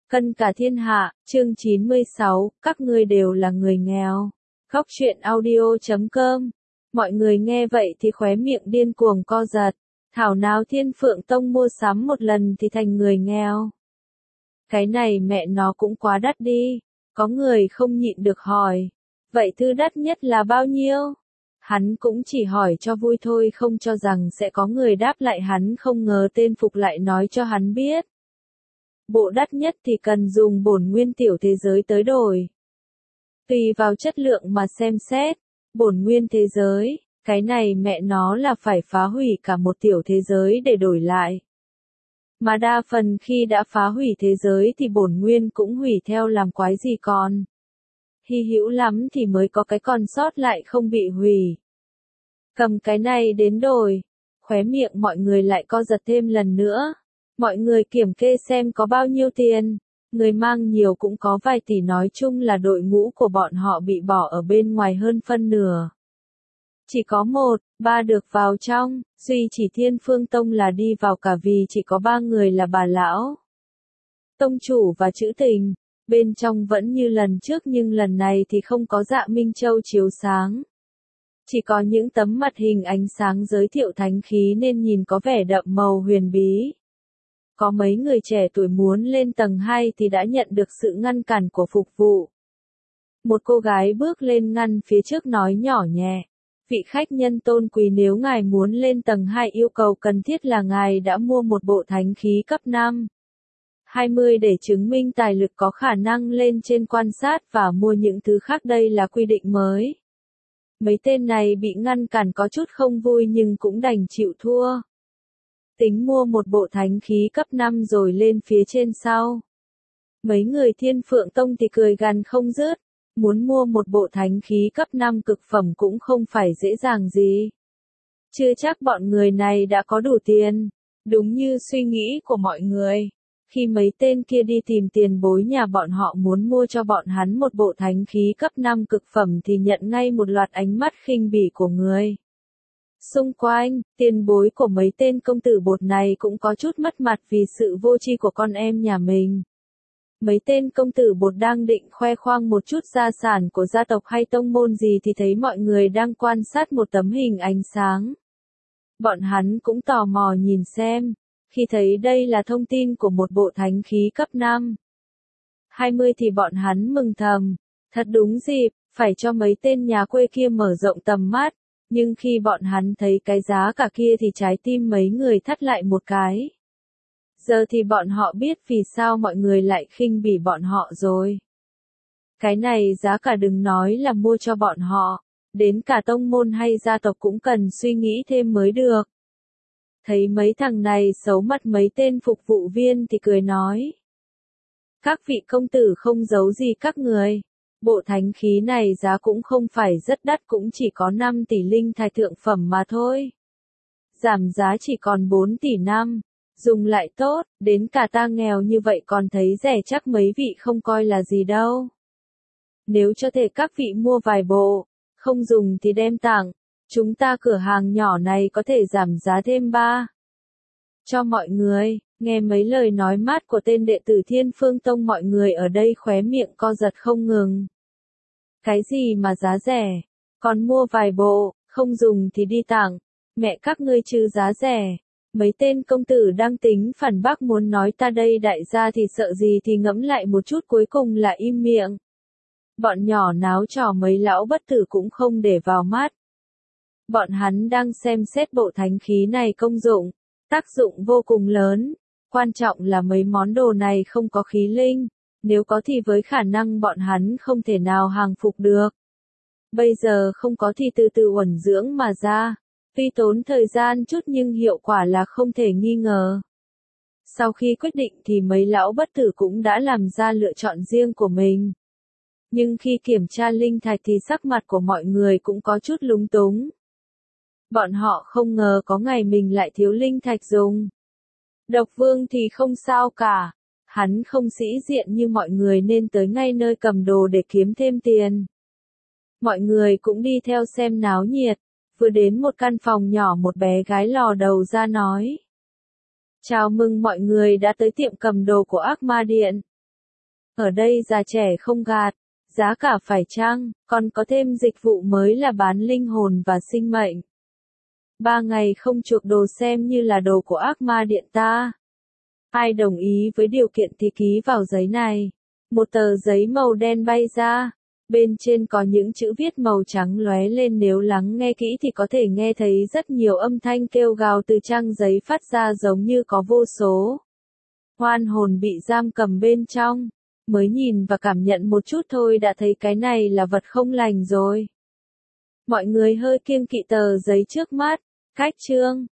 Cân cả thiên hạ, chương 96, các ngươi đều là người nghèo. Góc truyện audio.com. Mọi người nghe vậy thì khóe miệng điên cuồng co giật. Thảo nào Thiên Phượng Tông mua sắm một lần thì thành người nghèo. Cái này mẹ nó cũng quá đắt đi. Có người không nhịn được hỏi. Vậy thư đắt nhất là bao nhiêu? Hắn cũng chỉ hỏi cho vui thôi, không cho rằng sẽ có người đáp lại hắn, không ngờ tên Phục lại nói cho hắn biết. Bộ đắt nhất thì cần dùng bổn nguyên tiểu thế giới tới đổi. Tùy vào chất lượng mà xem xét, bổn nguyên thế giới, cái này mẹ nó là phải phá hủy cả một tiểu thế giới để đổi lại. Mà đa phần khi đã phá hủy thế giới thì bổn nguyên cũng hủy theo, làm quái gì còn. Hy hữu lắm thì mới có cái còn sót lại không bị hủy. Cầm cái này đến đổi, khóe miệng mọi người lại co giật thêm lần nữa. Mọi người kiểm kê xem có bao nhiêu tiền, người mang nhiều cũng có vài tỷ, nói chung là đội ngũ của bọn họ bị bỏ ở bên ngoài hơn phân nửa. Chỉ có 1, 3 được vào trong, duy chỉ Thiên Phương Tông là đi vào cả, vì chỉ có 3 người là bà lão, tông chủ và Trữ Tình. Bên trong vẫn như lần trước nhưng lần này thì không có Dạ Minh Châu chiếu sáng. Chỉ có những tấm mặt hình ánh sáng giới thiệu thánh khí nên nhìn có vẻ đậm màu huyền bí. Có mấy người trẻ tuổi muốn lên tầng 2 thì đã nhận được sự ngăn cản của phục vụ. Một cô gái bước lên ngăn phía trước nói nhỏ nhẹ. Vị khách nhân tôn quý, nếu ngài muốn lên tầng 2 yêu cầu cần thiết là ngài đã mua một bộ thánh khí cấp 5. 20 để chứng minh tài lực có khả năng lên trên quan sát và mua những thứ khác, đây là quy định mới. Mấy tên này bị ngăn cản có chút không vui nhưng cũng đành chịu thua. Tính mua một bộ thánh khí cấp 5 rồi lên phía trên sau. Mấy người Thiên Phượng Tông thì cười gằn không dứt, muốn mua một bộ thánh khí cấp 5 cực phẩm cũng không phải dễ dàng gì. Chưa chắc bọn người này đã có đủ tiền, đúng như suy nghĩ của mọi người. Khi mấy tên kia đi tìm tiền bối nhà bọn họ muốn mua cho bọn hắn một bộ thánh khí cấp 5 cực phẩm thì nhận ngay một loạt ánh mắt khinh bỉ của người. Xung quanh, tiền bối của mấy tên công tử bột này cũng có chút mất mặt vì sự vô tri của con em nhà mình. Mấy tên công tử bột đang định khoe khoang một chút gia sản của gia tộc hay tông môn gì thì thấy mọi người đang quan sát một tấm hình ánh sáng. Bọn hắn cũng tò mò nhìn xem, khi thấy đây là thông tin của một bộ thánh khí cấp 5. 20 thì bọn hắn mừng thầm, thật đúng dịp, phải cho mấy tên nhà quê kia mở rộng tầm mắt. Nhưng khi bọn hắn thấy cái giá cả kia thì trái tim mấy người thắt lại một cái. Giờ thì bọn họ biết vì sao mọi người lại khinh bỉ bọn họ rồi. Cái này giá cả đừng nói là mua cho bọn họ, đến cả tông môn hay gia tộc cũng cần suy nghĩ thêm mới được. Thấy mấy thằng này xấu mặt mấy tên phục vụ viên thì cười nói. Các vị công tử không giấu gì các người. Bộ thánh khí này giá cũng không phải rất đắt, cũng chỉ có 5 tỷ linh thạch thượng phẩm mà thôi. Giảm giá chỉ còn 4 tỷ 5, dùng lại tốt, đến cả ta nghèo như vậy còn thấy rẻ, chắc mấy vị không coi là gì đâu. Nếu cho thể các vị mua vài bộ, không dùng thì đem tặng, chúng ta cửa hàng nhỏ này có thể giảm giá thêm 3. Cho mọi người. Nghe mấy lời nói mát của tên đệ tử Thiên Phương Tông, mọi người ở đây khóe miệng co giật không ngừng. Cái gì mà giá rẻ, còn mua vài bộ, không dùng thì đi tặng, mẹ các ngươi chứ giá rẻ. Mấy tên công tử đang tính phản bác muốn nói ta đây đại gia thì sợ gì thì ngẫm lại một chút cuối cùng là im miệng. Bọn nhỏ náo trò mấy lão bất tử cũng không để vào mắt. Bọn hắn đang xem xét bộ thánh khí này công dụng, tác dụng vô cùng lớn. Quan trọng là mấy món đồ này không có khí linh, nếu có thì với khả năng bọn hắn không thể nào hàng phục được. Bây giờ không có thì từ từ uẩn dưỡng mà ra, tuy tốn thời gian chút nhưng hiệu quả là không thể nghi ngờ. Sau khi quyết định thì mấy lão bất tử cũng đã làm ra lựa chọn riêng của mình. Nhưng khi kiểm tra linh thạch thì sắc mặt của mọi người cũng có chút lúng túng. Bọn họ không ngờ có ngày mình lại thiếu linh thạch dùng. Độc Vương thì không sao cả, hắn không sĩ diện như mọi người nên tới ngay nơi cầm đồ để kiếm thêm tiền. Mọi người cũng đi theo xem náo nhiệt, vừa đến một căn phòng nhỏ một bé gái lò đầu ra nói. Chào mừng mọi người đã tới tiệm cầm đồ của Ác Ma Điện. Ở đây già trẻ không gạt, giá cả phải chăng, còn có thêm dịch vụ mới là bán linh hồn và sinh mệnh. 3 ngày không chuộc đồ xem như là đồ của ác ma điện ta. Ai đồng ý với điều kiện thì ký vào giấy này. Một tờ giấy màu đen bay ra. Bên trên có những chữ viết màu trắng lóe lên, nếu lắng nghe kỹ thì có thể nghe thấy rất nhiều âm thanh kêu gào từ trang giấy phát ra giống như có vô số oan hồn bị giam cầm bên trong. Mới nhìn và cảm nhận một chút thôi đã thấy cái này là vật không lành rồi. Mọi người hơi kiêng kỵ tờ giấy trước mắt. Cách chương